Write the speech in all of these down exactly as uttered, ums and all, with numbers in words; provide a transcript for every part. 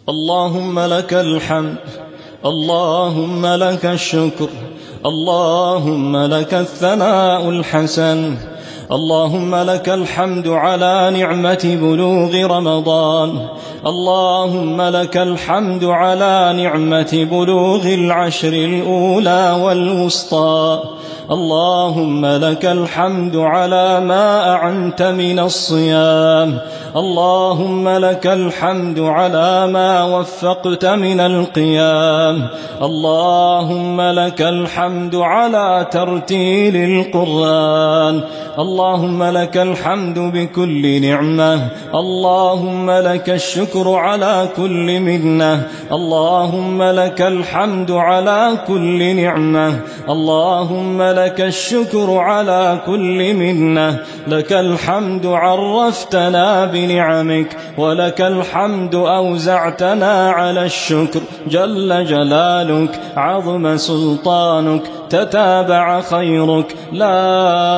اللهم لك الحمد، اللهم لك الشكر، اللهم لك الثناء الحسن. اللهم لك الحمد على نعمة بلوغ رمضان، اللهم لك الحمد على نعمة بلوغ العشر الأولى والوسطى، اللهم لك الحمد على ما أعنت من الصيام، اللهم لك الحمد على ما وفقت من القيام، اللهم لك الحمد على ترتيل القرآن، اللهم لك الحمد بكل نعمة، اللهم لك الشكر على كل منة، اللهم لك الحمد على كل نعمة، اللهم لك الشكر على كل منة. لك الحمد عرفتنا بنعمك، ولك الحمد أوزعتنا على الشكر. جل جلالك، عظم سلطانك، تتابع خيرك، لا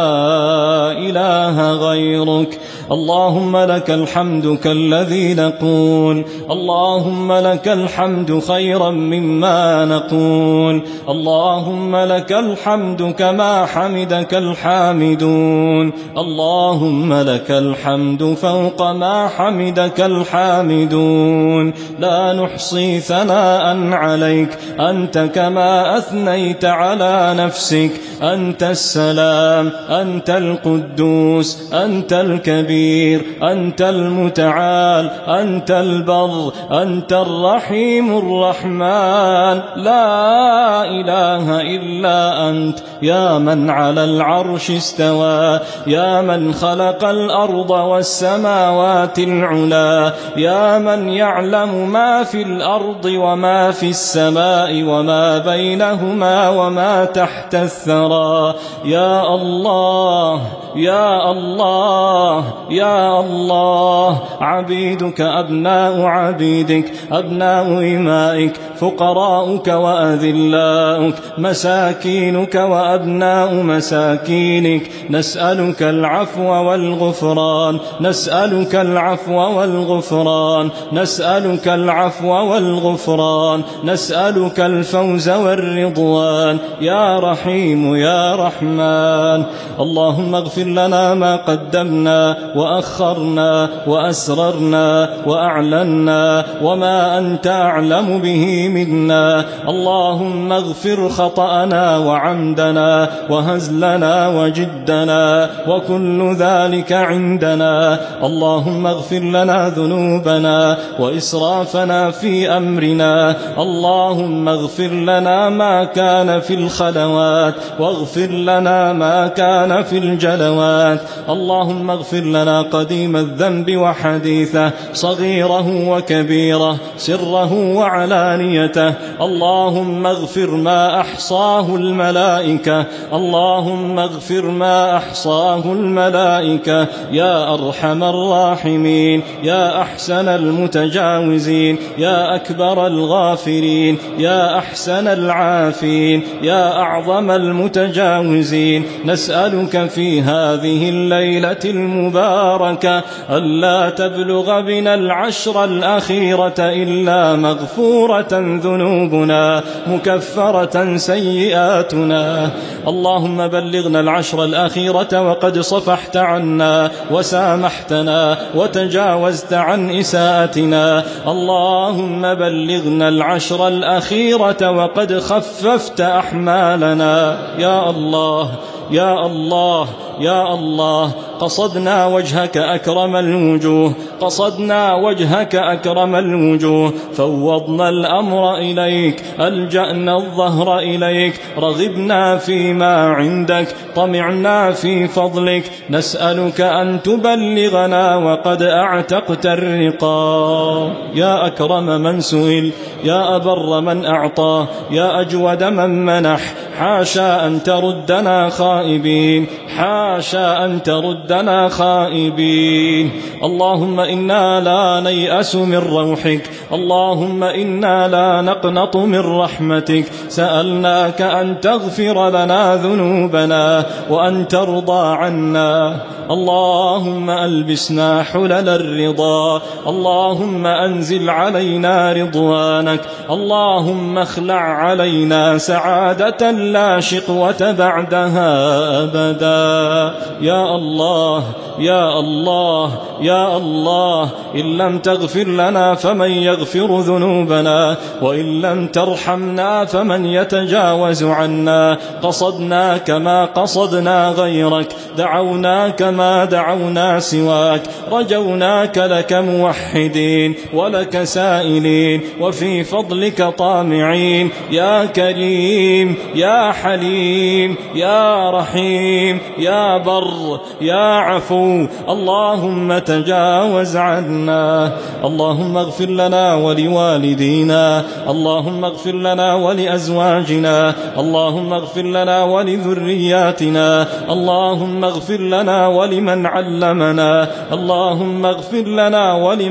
إله غيرك. اللهم لك الحمد كالذي نقول، اللهم لك الحمد خيرا مما نقول، اللهم لك الحمد كما حمدك الحامدون، اللهم لك الحمد فوق ما حمدك الحامدون. لا نحصي ثناء عليك، أنت كما أثنيت على نفسك. أنت السلام، أنت القدوس، أنت الكبير، أنت المتعال، أنت البر، أنت الرحيم الرحمن. لا إله إلا أنت، يا من على العرش استوى، يا من خلق الأرض والسماوات العلا، يا من يعلم ما في الأرض وما في السماء وما بينهما وما تحت الثرى. يا الله، يا الله، يا الله. عبيدك أبناء عبيدك، أبناء إمائك، فقراؤك وأذلاؤك، مساكينك وأبناء مساكينك. نسألك العفو والغفران، نسألك العفو والغفران، نسألك العفو والغفران، نسألك الفوز والرضوان. يا رحيم يا رحمن. اللهم اغفر لنا ما قدمنا وأخرنا وأسررنا وأعلنا وما أنت أعلم به منا. اللهم اغفر خطأنا وعمدنا وهزلنا وجدنا وكل ذلك عندنا. اللهم اغفر لنا ذنوبنا وإسرافنا في أمرنا. اللهم اغفر لنا ما كان في الخلوات، واغفر لنا ما كان في الجلوات. اللهم اغفر لنا قديم الذنب وحديثه، صغيره وكبيره، سره وعلانيته. اللهم اغفر ما أحصاه الملائكة، اللهم اغفر ما أحصاه الملائكة. يا أرحم الراحمين، يا أحسن المتجاوزين، يا أكبر الغافرين، يا أحسن العافين، يا أعظم المتجاوزين. نسألك في هذه الليلة المباركة ألا تبلغ بنا العشر الأخيرة إلا مغفورة ذنوبنا، مكفرة سيئاتنا. اللهم بلغنا العشر الأخيرة وقد صفحت عنا وسامحتنا وتجاوزت عن إساءتنا. اللهم بلغنا العشر الأخيرة وقد خففت أحمالنا. يا الله، يا الله، يا الله. قصدنا وجهك أكرم الوجوه، قصدنا وجهك أكرم الوجوه. فوضنا الأمر إليك، ألجأنا الظهر إليك، رغبنا فيما عندك، طمعنا في فضلك. نسألك أن تبلغنا وقد أعتقت الرقاب. يا أكرم من سئل، يا أبر من أعطى، يا أجود من منح. حاشا أن تردنا خائبين، حاشا أن تردنا خائبين. اللهم إنا لا نيأس من روحك، اللهم إنا لا نقنط من رحمتك. سألناك أن تغفر لنا ذنوبنا وأن ترضى عنا. اللهم ألبسنا حلل الرضا، اللهم أنزل علينا رضوانك، اللهم اخلع علينا سعادة لا شقوة بعدها أبدا. يا الله يا الله يا الله، إن لم تغفر لنا فمن يغفر ذنوبنا، وإن لم ترحمنا فمن يتجاوز عنا. قصدناك ما قصدنا غيرك، دعوناك ما دعونا سواك، رجوناك لك موحدين ولك سائلين، وفي فضلك طامعين. يا كريم يا حليم يا رحيم يا بر يا عفو، اللهم تجاوز عنا. اللهم اغفر لنا ولوالدينا، اللهم اغفر لنا ولأزواجنا، اللهم اغفر لنا ولذرياتنا، اللهم اغفر لنا ولمن علمنا، اللهم اغفر لنا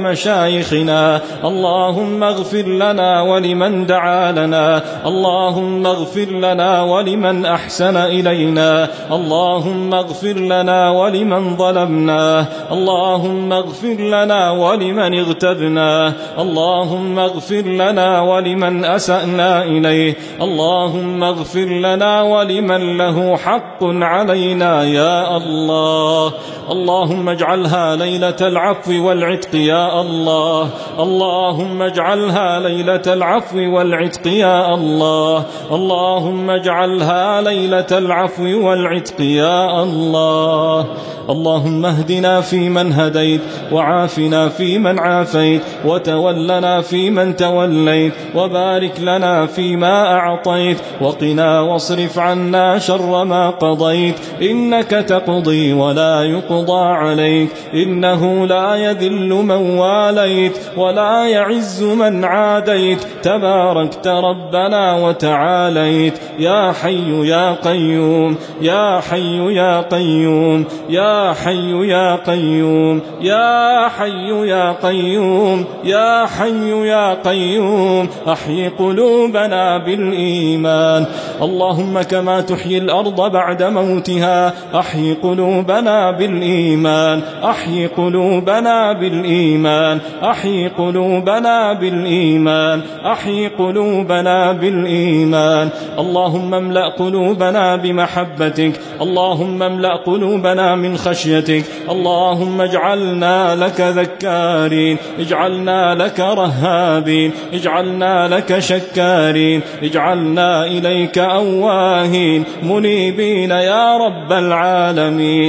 ولمشايخنا، اللهم اغفر لنا ولمن دعا لنا، اللهم اغفر لنا ولمن أحسن إلينا، اللهم اغفر لنا ولمن ظلمنا، اللهم اغفر لنا ولمن اغتبنا، اللهم اغفر لنا ولمن أسأنا إليه، اللهم اغفر لنا ولمن له حق علينا. يا الله اللهم اجعلها ليلة العفو والعتق يا الله، اللهم اجعلها ليلة العفو والعتق يا الله، اللهم اجعلها ليلة العفو والعتق يا الله. اللهم اهدنا فيمن هديت، وعافنا فيمن عافيت، وتولنا فيمن توليت، وبارك لنا فيما أعطيت، وقنا واصرف عنا شر ما قضيت. إنك تقضي ولا يقضى عليك، إنه لا يذل من واليت ولا يعز من عاديت، تباركت ربنا وتعاليت. يا حي يا قيوم يا حي يا قيوم يا حي يا قيوم يا حي يا قيوم يا حي يا قيوم، أحيي قلوبنا بالإيمان. اللهم كما تحيي الأرض بعد موتها، أحيي قلوبنا بالإيمان، أحيي قلوبنا بالإيمان، أحيي قلوبنا بالإيمان، أحيي قلوبنا بالإيمان. اللهم املأ قلوبنا بمحبتك، اللهم املأ قلوبنا من خشيتك، اللهم اجعلنا لك ذكارين، اجعلنا لك رهابين، اجعلنا لك شكارين، اجعلنا إليك أواهين منيبين يا رب العالمين.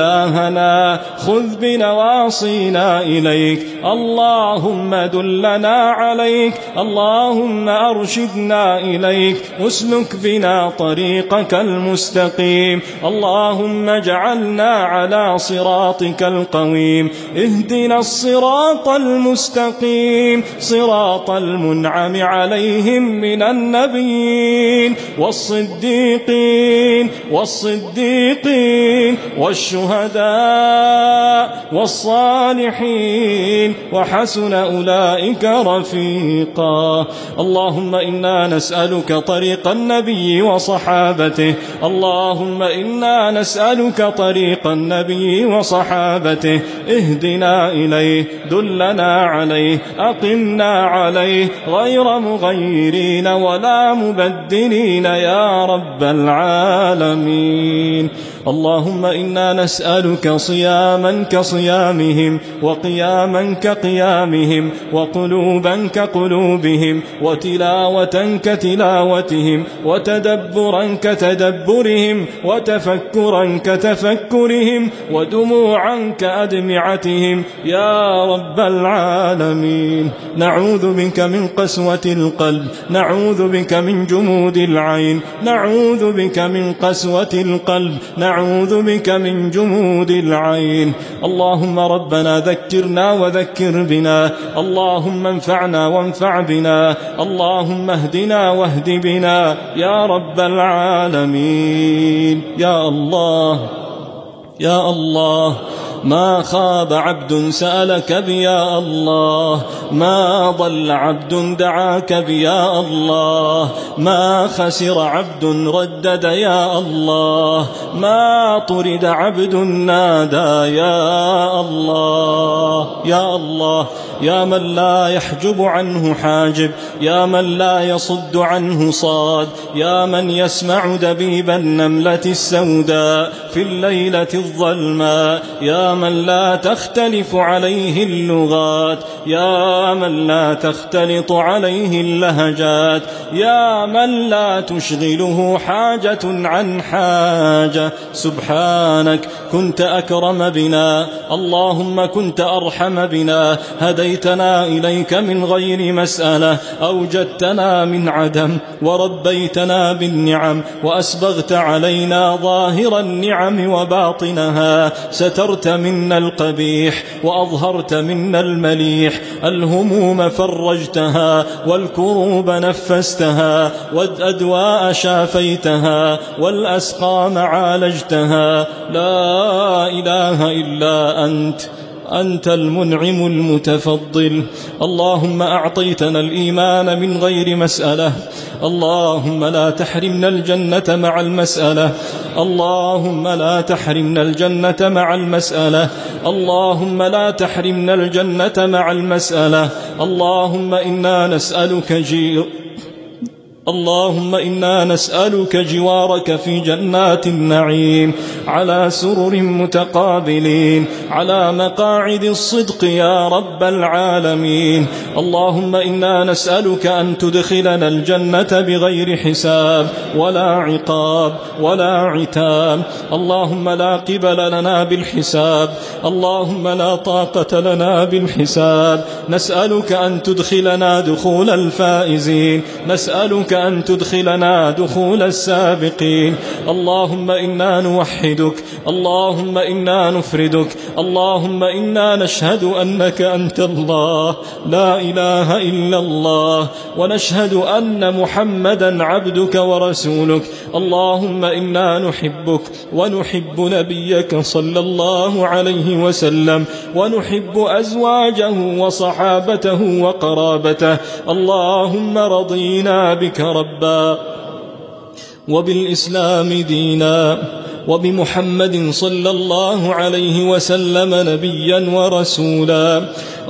إلهنا خذ بنواصينا إليك، اللهم دلنا عليك، اللهم أرشدنا إليك، اسلك بنا طريقك المستقيم، اللهم اجعلنا على صراطك القويم. اهدنا الصراط المستقيم، صراط المنعم عليهم من النبيين والصديقين والصديقين والشهداء والصالحين، وحسن أولئك رفيقا. اللهم إنا نسألك طريق النبي وصحابته، اللهم إنا نسألك طريق النبي وصحابته. اهدنا إليه، دلنا عليه، أقمنا عليه، غير مغيرين ولا مبدلين يا رب العالمين. اللهم إنا نسألك صياما كصيامهم، وقياما كقيامهم، وقلوبا كقلوبهم، وتلاوة كتلاوتهم، وتدبرا كتدبرهم، وتفكرا كتفكرهم، ودموعا كأدمعتهم يا رب العالمين. نعوذ بك من قسوة القلب، نعوذ بك من جمود العين، نعوذ بك من قسوة القلب، نعوذ نعوذ بك من جمود العين. اللهم ربنا ذكرنا وذكر بنا، اللهم انفعنا وانفع بنا، اللهم اهدنا واهد بنا يا رب العالمين. يا الله يا الله، ما خاب عبد سألك بيا الله، ما ضل عبد دعاك بيا الله، ما خسر عبد ردد يا الله، ما طرد عبد نادى يا الله. يا الله، يا من لا يحجب عنه حاجب، يا من لا يصد عنه صاد، يا من يسمع دبيب النملة السوداء في الليلة الظلماء، يا من لا تختلف عليه اللغات، يا من لا تختلط عليه اللهجات، يا من لا تشغله حاجة عن حاجة. سبحانك كنت أكرم بنا، اللهم كنت أرحم بنا، هديتنا إليك من غير مسألة، أوجدتنا من عدم وربيتنا بالنعم، وأسبغت علينا ظاهر النعم وباطنها، سترت منا القبيح وأظهرت منا المليح، الهموم فرجتها والكروب نفستها، والأدواء شافيتها والأسقام عالجتها. لا إله إلا أنت، أنت المنعم المتفضل. اللهم أعطيتنا الإيمان من غير مسألة، اللهم لا تحرمنا الجنة مع المسألة، اللهم لا تحرمنا الجنة مع المسألة، اللهم لا تحرمنا الجنة مع المسألة. اللهم إنا نسألك جير اللهم إنا نسألك جوارك في جنات النعيم، على سرر متقابلين، على مقاعد الصدق يا رب العالمين. اللهم إنا نسألك أن تدخلنا الجنة بغير حساب ولا عقاب ولا عتاب. اللهم لا قبل لنا بالحساب، اللهم لا طاقة لنا بالحساب. نسألك أن تدخلنا دخول الفائزين، نسألك أن تدخلنا دخول السابقين. اللهم إنا نوحدك، اللهم إنا نفردك، اللهم إنا نشهد أنك أنت الله لا إله إلا الله، ونشهد أن محمدا عبدك ورسولك. اللهم إنا نحبك ونحب نبيك صلى الله عليه وسلم، ونحب أزواجه وصحابته وقرابته. اللهم رضينا بك ربا، وبالإسلام دينا، وبمحمد صلى الله عليه وسلم نبيا ورسولا.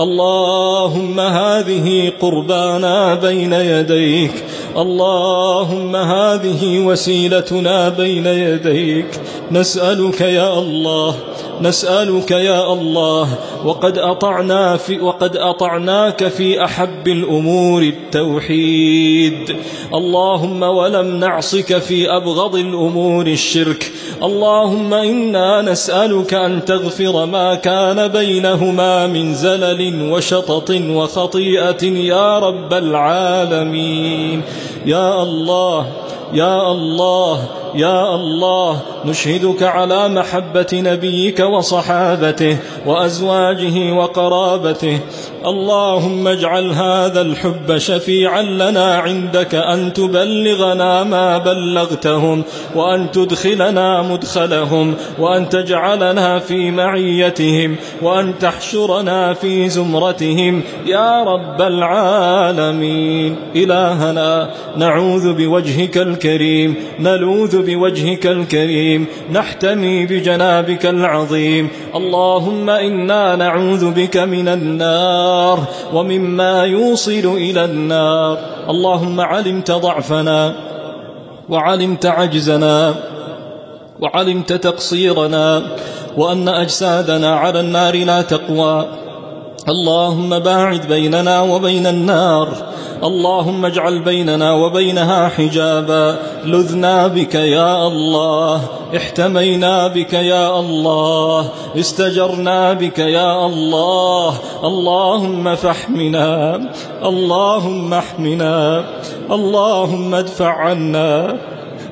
اللهم هذه قربانا بين يديك، اللهم هذه وسيلتنا بين يديك. نسألك يا الله، نسألك يا الله، وقد أطعنا في وقد أطعناك في أحب الأمور التوحيد، اللهم ولم نعصك في أبغض الأمور الشرك. اللهم إنا نسألك أن تغفر ما كان بينهما من زلل وشطط وخطيئة يا رب العالمين. يا الله يا الله يا الله، نشهدك على محبة نبيك وصحابته وأزواجه وقرابته. اللهم اجعل هذا الحب شفيعا لنا عندك، أن تبلغنا ما بلغتهم، وأن تدخلنا مدخلهم، وأن تجعلنا في معيتهم، وأن تحشرنا في زمرتهم يا رب العالمين. إلهنا نعوذ بوجهك الكريم، نلوذ بوجهك الكريم، نحتمي بجنابك العظيم. اللهم إنا نعوذ بك من النار ومما يوصل إلى النار. اللهم علمت ضعفنا، وعلمت عجزنا، وعلمت تقصيرنا، وأن أجسادنا على النار لا تقوى. اللهم باعد بيننا وبين النار، اللهم اجعل بيننا وبينها حجابا. لذنا بك يا الله، احتمينا بك يا الله، استجرنا بك يا الله. اللهم فاحمنا، اللهم احمنا، اللهم ادفع عنا،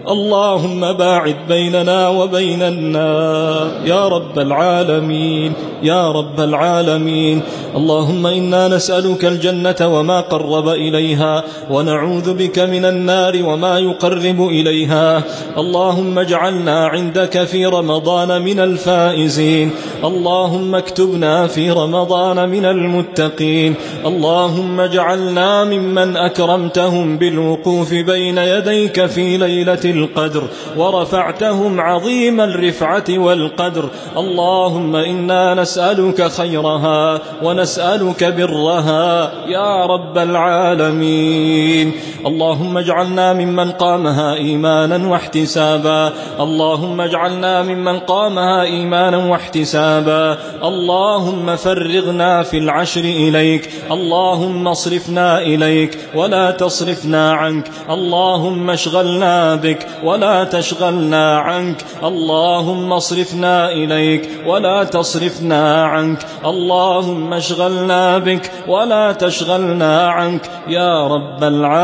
اللهم باعد بيننا وبين النار يا رب العالمين يا رب العالمين. اللهم إنا نسألك الجنة وما قرب إليها، ونعوذ بك من النار وما يقرب إليها. اللهم اجعلنا عندك في رمضان من الفائزين، اللهم اكتبنا في رمضان من المتقين. اللهم اجعلنا ممن أكرمتهم بالوقوف بين يديك في ليلة القدر ورفعتهم عظيم الرفعة والقدر. اللهم إنا نسألك خيرها ونسألك برها يا رب العالمين. اللهم اجعلنا ممن قامها إيمانا واحتسابا، اللهم اجعلنا ممن قامها إيمانا واحتسابا. اللهم فرغنا في العشر إليك، اللهم اصرفنا إليك ولا تصرفنا عنك. اللهم اشغلنا بك ولا تشغلنا عنك. اللهم اصرفنا إليك ولا تصرفنا عنك. اللهم اشغلنا بك ولا تشغلنا عنك يا رب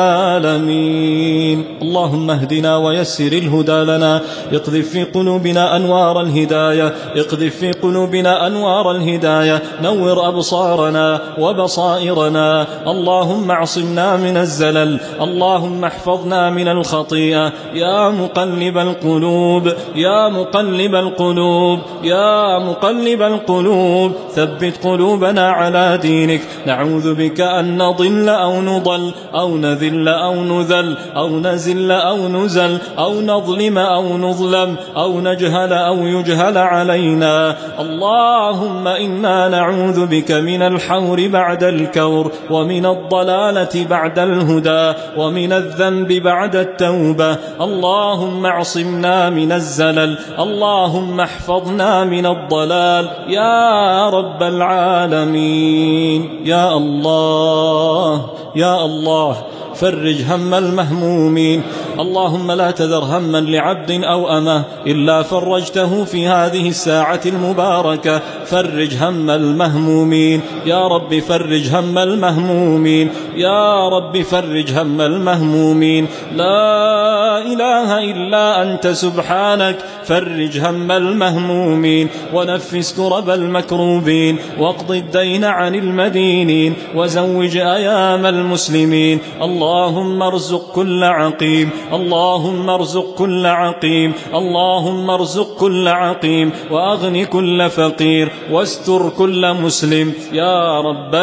العالمين. اللهم اهدنا ويسر الهدى لنا، اقذف في قلوبنا أنوار الهداية، اقذف في قلوبنا أنوار الهداية، نور أبصارنا وبصائرنا. اللهم اعصمنا من الزلل، اللهم احفظنا من الخطيئة. يا مقلب القلوب يا مقلب القلوب يا مقلب القلوب ثبت قلوبنا على دينك. نعوذ بك أن نضل أو نضل أو نذل أو نذل أو نزل أو نزل أو نظلم أو نظلم أو نجهل أو يجهل علينا. اللهم إنا نعوذ بك من الحور بعد الكور، ومن الضلالة بعد الهدى، ومن الذنب بعد التوبة. اللهم اعصمنا من الزلل، اللهم احفظنا من الضلال يا رب العالمين. يا الله يا الله فرج هم المهمومين. اللهم لا تذر هما لعبد أو أمة إلا فرجته في هذه الساعة المباركة. فرج هم المهمومين يا رب، فرج هم المهمومين يا رب، فرج هم المهمومين. لا إله إلا أنت سبحانك، فرج هم المهمومين ونفس كرب المكروبين، واقض الدين عن المدينين، وزوج أيام المسلمين. اللهم ارزق كل عقيم، اللهم ارزق كل عقيم، اللهم ارزق كل عقيم، وأغن كل فقير، واستر كل مسلم يا رب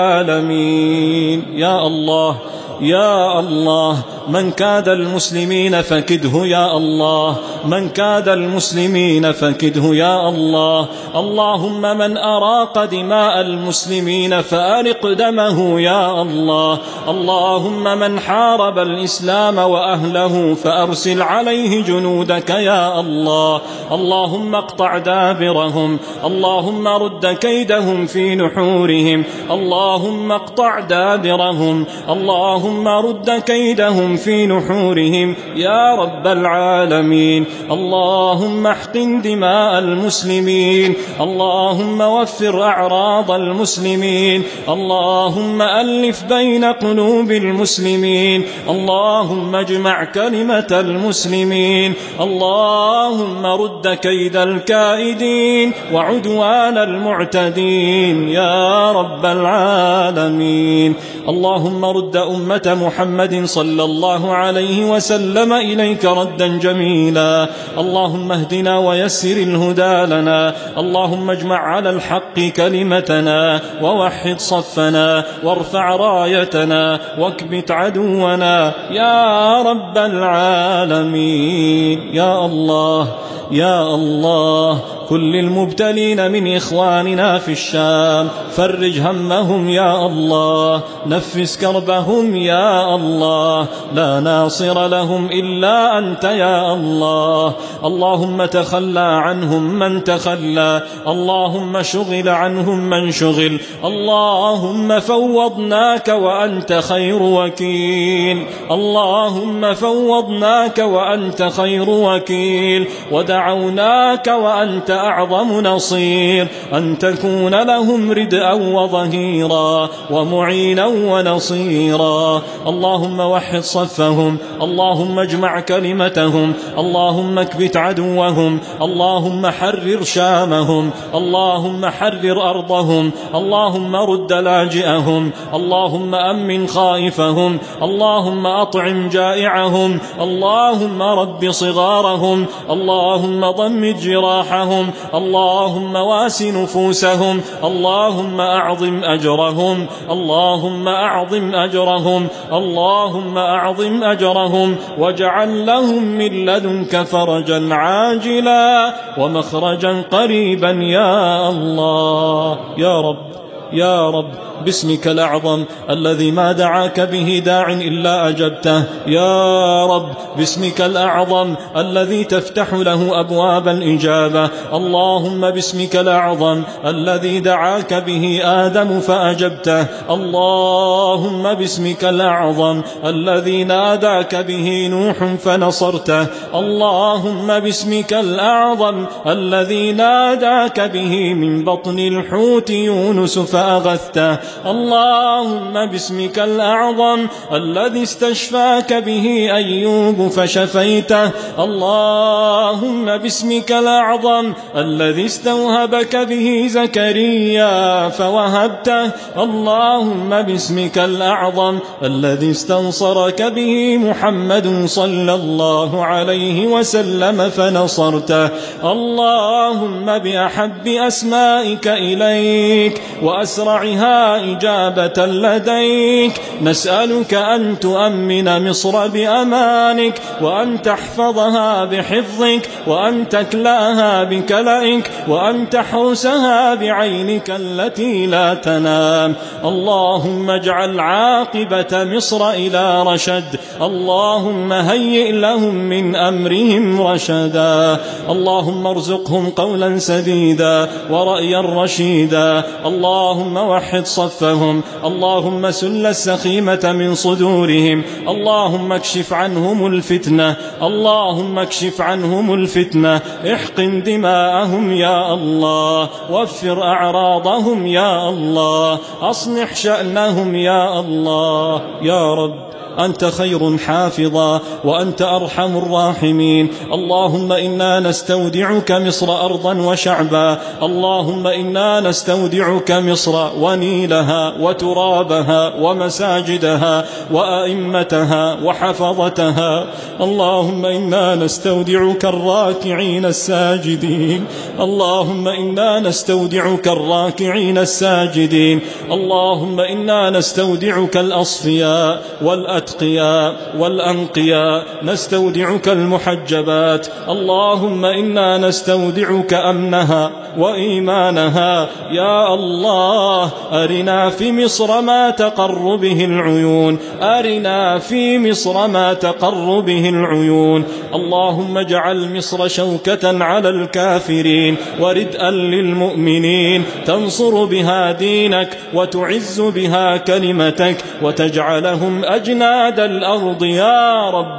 العالمين. يا الله يا الله من كاد المسلمين فكده يا الله، من كاد المسلمين فكده يا الله. اللهم من أراق دماء المسلمين فأرق دمه يا الله. اللهم من حارب الإسلام وأهله فأرسل عليه جنودك يا الله. اللهم اقطع دابرهم، اللهم رد كيدهم في نحورهم، اللهم اقطع دابرهم، اللهم رد كيدهم في نحورهم يا رب العالمين. اللهم احقن دماء المسلمين، اللهم وفر أعراض المسلمين، اللهم ألف بين قلوب المسلمين، اللهم اجمع كلمة المسلمين، اللهم رد كيد الكائدين وعدوان المعتدين يا رب العالمين. اللهم رد أمة محمد صلى الله عليه وسلم إليك ردا جميلا. اللهم اهدنا ويسر الهدى لنا، اللهم اجمع على الحق كلمتنا، ووحد صفنا، وارفع رايتنا، واكبت عدونا يا رب العالمين. يا الله يا الله كل المبتلين من إخواننا في الشام فرج همهم يا الله، نفس كربهم يا الله، لا ناصر لهم إلا أنت يا الله. اللهم تخلى عنهم من تخلى، اللهم شغل عنهم من شغل، اللهم فوضناك وأنت خير وكيل، اللهم فوضناك وأنت خير وكيل، ودعوناك وأنت أعظم نصير، أن تكون لهم ردءا وظهيرا ومعينا ونصيرا. اللهم وحد صفهم، اللهم اجمع كلمتهم، اللهم اكبت عدوهم، اللهم حرر شامهم، اللهم حرر أرضهم، اللهم رد لاجئهم، اللهم أمن خائفهم، اللهم أطعم جائعهم، اللهم رب صغارهم، اللهم ضمد جراحهم، اللهم واس نفوسهم، اللهم أعظم أجرهم، اللهم أعظم أجرهم، اللهم أعظم أجرهم، واجعل لهم من لدنك فرجا عاجلا ومخرجا قريبا يا الله. يا رب يا رب باسمك الأعظم الذي ما دعاك به داع إلا أجبته، يا رب باسمك الأعظم الذي تفتح له أبواب الإجابة، اللهم باسمك الأعظم الذي دعاك به آدم فأجبته، اللهم باسمك الأعظم الذي ناداك به نوح فنصرته، اللهم باسمك الأعظم الذي ناداك به من بطن الحوت يونس فأغثته، اللهم باسمك الأعظم الذي استشفاك به أيوب فشفيته، اللهم باسمك الأعظم الذي استوهبك به زكريا فوهبته، اللهم باسمك الأعظم الذي استنصرك به محمد صلى الله عليه وسلم فنصرته، اللهم بأحب أسمائك إليك وأسرعها إجابة لديك نسألك أن تؤمن مصر بأمانك، وأن تحفظها بحفظك، وأن تكلاها بكلئك، وأن تحرسها بعينك التي لا تنام. اللهم اجعل عاقبة مصر إلى رشد، اللهم هيئ لهم من أمرهم رشدا، اللهم ارزقهم قولا سديدا ورأيا رشيدا، اللهم وحد صفهم، اللهم سل السخيمة من صدورهم، اللهم اكشف عنهم الفتنة، اللهم اكشف عنهم الفتنة، احقن دماءهم يا الله، وفر أعراضهم يا الله، أصلح شأنهم يا الله. يا رب أنت خير حافظا وأنت أرحم الراحمين، اللهم إنا نستودعك مصر أرضا وشعبا، اللهم إنا نستودعك مصر ونيلها وترابها ومساجدها وأئمتها وحفظتها، اللهم إنا نستودعك الراكعين الساجدين، اللهم إنا نستودعك الراكعين الساجدين، اللهم إنا نستودعك الأصفياء والأتقياء والأنقياء، نستودعك المحجبات، اللهم إنا نستودعك أمنها وإيمانها. يا الله أرنا في مصر ما تقر به العيون، أرنا في مصر ما تقر به العيون، اللهم اجعل مصر شوكة على الكافرين وردءا للمؤمنين، تنصر بها دينك وتعز بها كلمتك وتجعلهم أجناد الأرض يا رب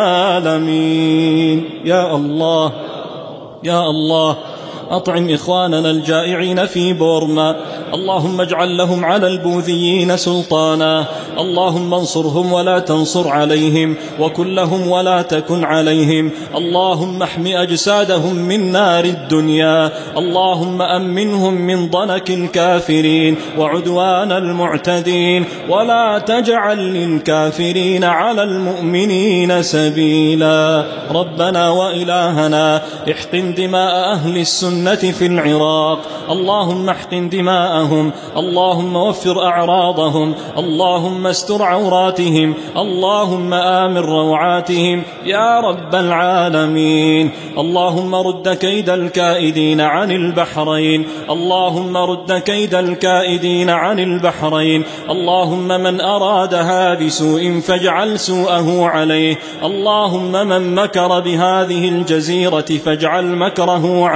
العالمين. يا الله يا الله أطعم إخواننا الجائعين في بورما، اللهم اجعل لهم على البوذيين سلطانا، اللهم انصرهم ولا تنصر عليهم، وكن لهم ولا تكن عليهم، اللهم احم أجسادهم من نار الدنيا، اللهم أمنهم من ضنك الكافرين وعدوان المعتدين، ولا تجعل للكافرين على المؤمنين سبيلا. ربنا وإلهنا احقن دماء أهل السنة في العراق، اللهم احقن دماءهم، اللهم وفر أعراضهم، اللهم استر عوراتهم، اللهم آمن روعاتهم يا رب العالمين. اللهم رد كيد الكائدين عن البحرين، اللهم رد كيد الكائدين عن البحرين، اللهم من أرادها بسوء فاجعل سوءه عليه، اللهم من مكر بهذه الجزيرة فاجعل مكره عليه،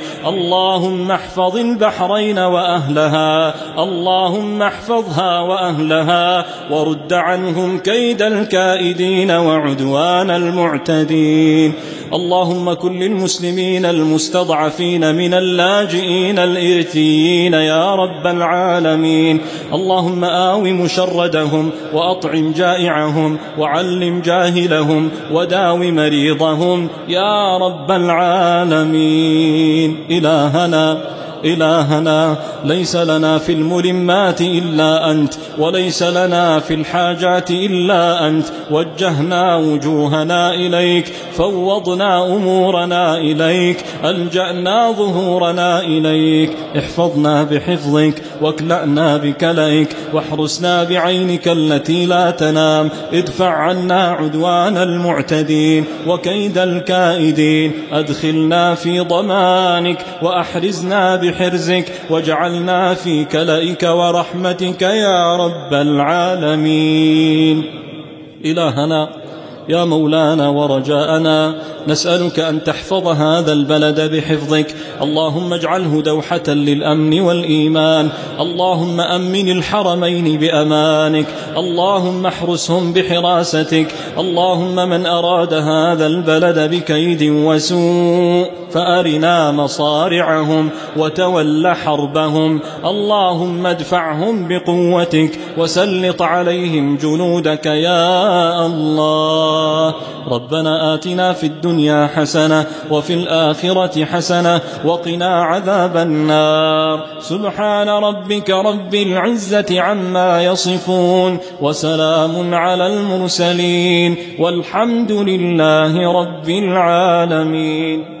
اللهم احفظ البحرين وأهلها، اللهم احفظها وأهلها، ورد عنهم كيد الكائدين وعدوان المعتدين. اللهم كن للمسلمين المستضعفين من اللاجئين الإرثيين يا رب العالمين. اللهم آو مشردهم، وأطعم جائعهم، وعلم جاهلهم، وداو مريضهم يا رب العالمين. إلهنا إلهنا ليس لنا في الملمات إلا أنت، وليس لنا في الحاجات إلا أنت. وجهنا وجوهنا إليك، فوضنا أمورنا إليك، ألجأنا ظهورنا إليك. احفظنا بحفظك، واكلأنا بكلئك، واحرسنا بعينك التي لا تنام. ادفع عنا عدوان المعتدين وكيد الكائدين. أدخلنا في ضمانك، وأحرزنا بحرزك، واجعلنا في كلئك ورحمتك يا رب العالمين. إلهنا يا مولانا ورجاءنا، نسألك أن تحفظ هذا البلد بحفظك. اللهم اجعله دوحة للأمن والإيمان. اللهم أمن الحرمين بأمانك. اللهم احرسهم بحراستك. اللهم من أراد هذا البلد بكيد وسوء فأرنا مصارعهم وتول حربهم. اللهم ادفعهم بقوتك، وسلط عليهم جنودك يا الله. ربنا آتنا في الدنيا حسنة، وفي الآخرة حسنة، وقنا عذاب النار. سبحان ربك رب العزة عما يصفون، وسلام على المرسلين، والحمد لله رب العالمين.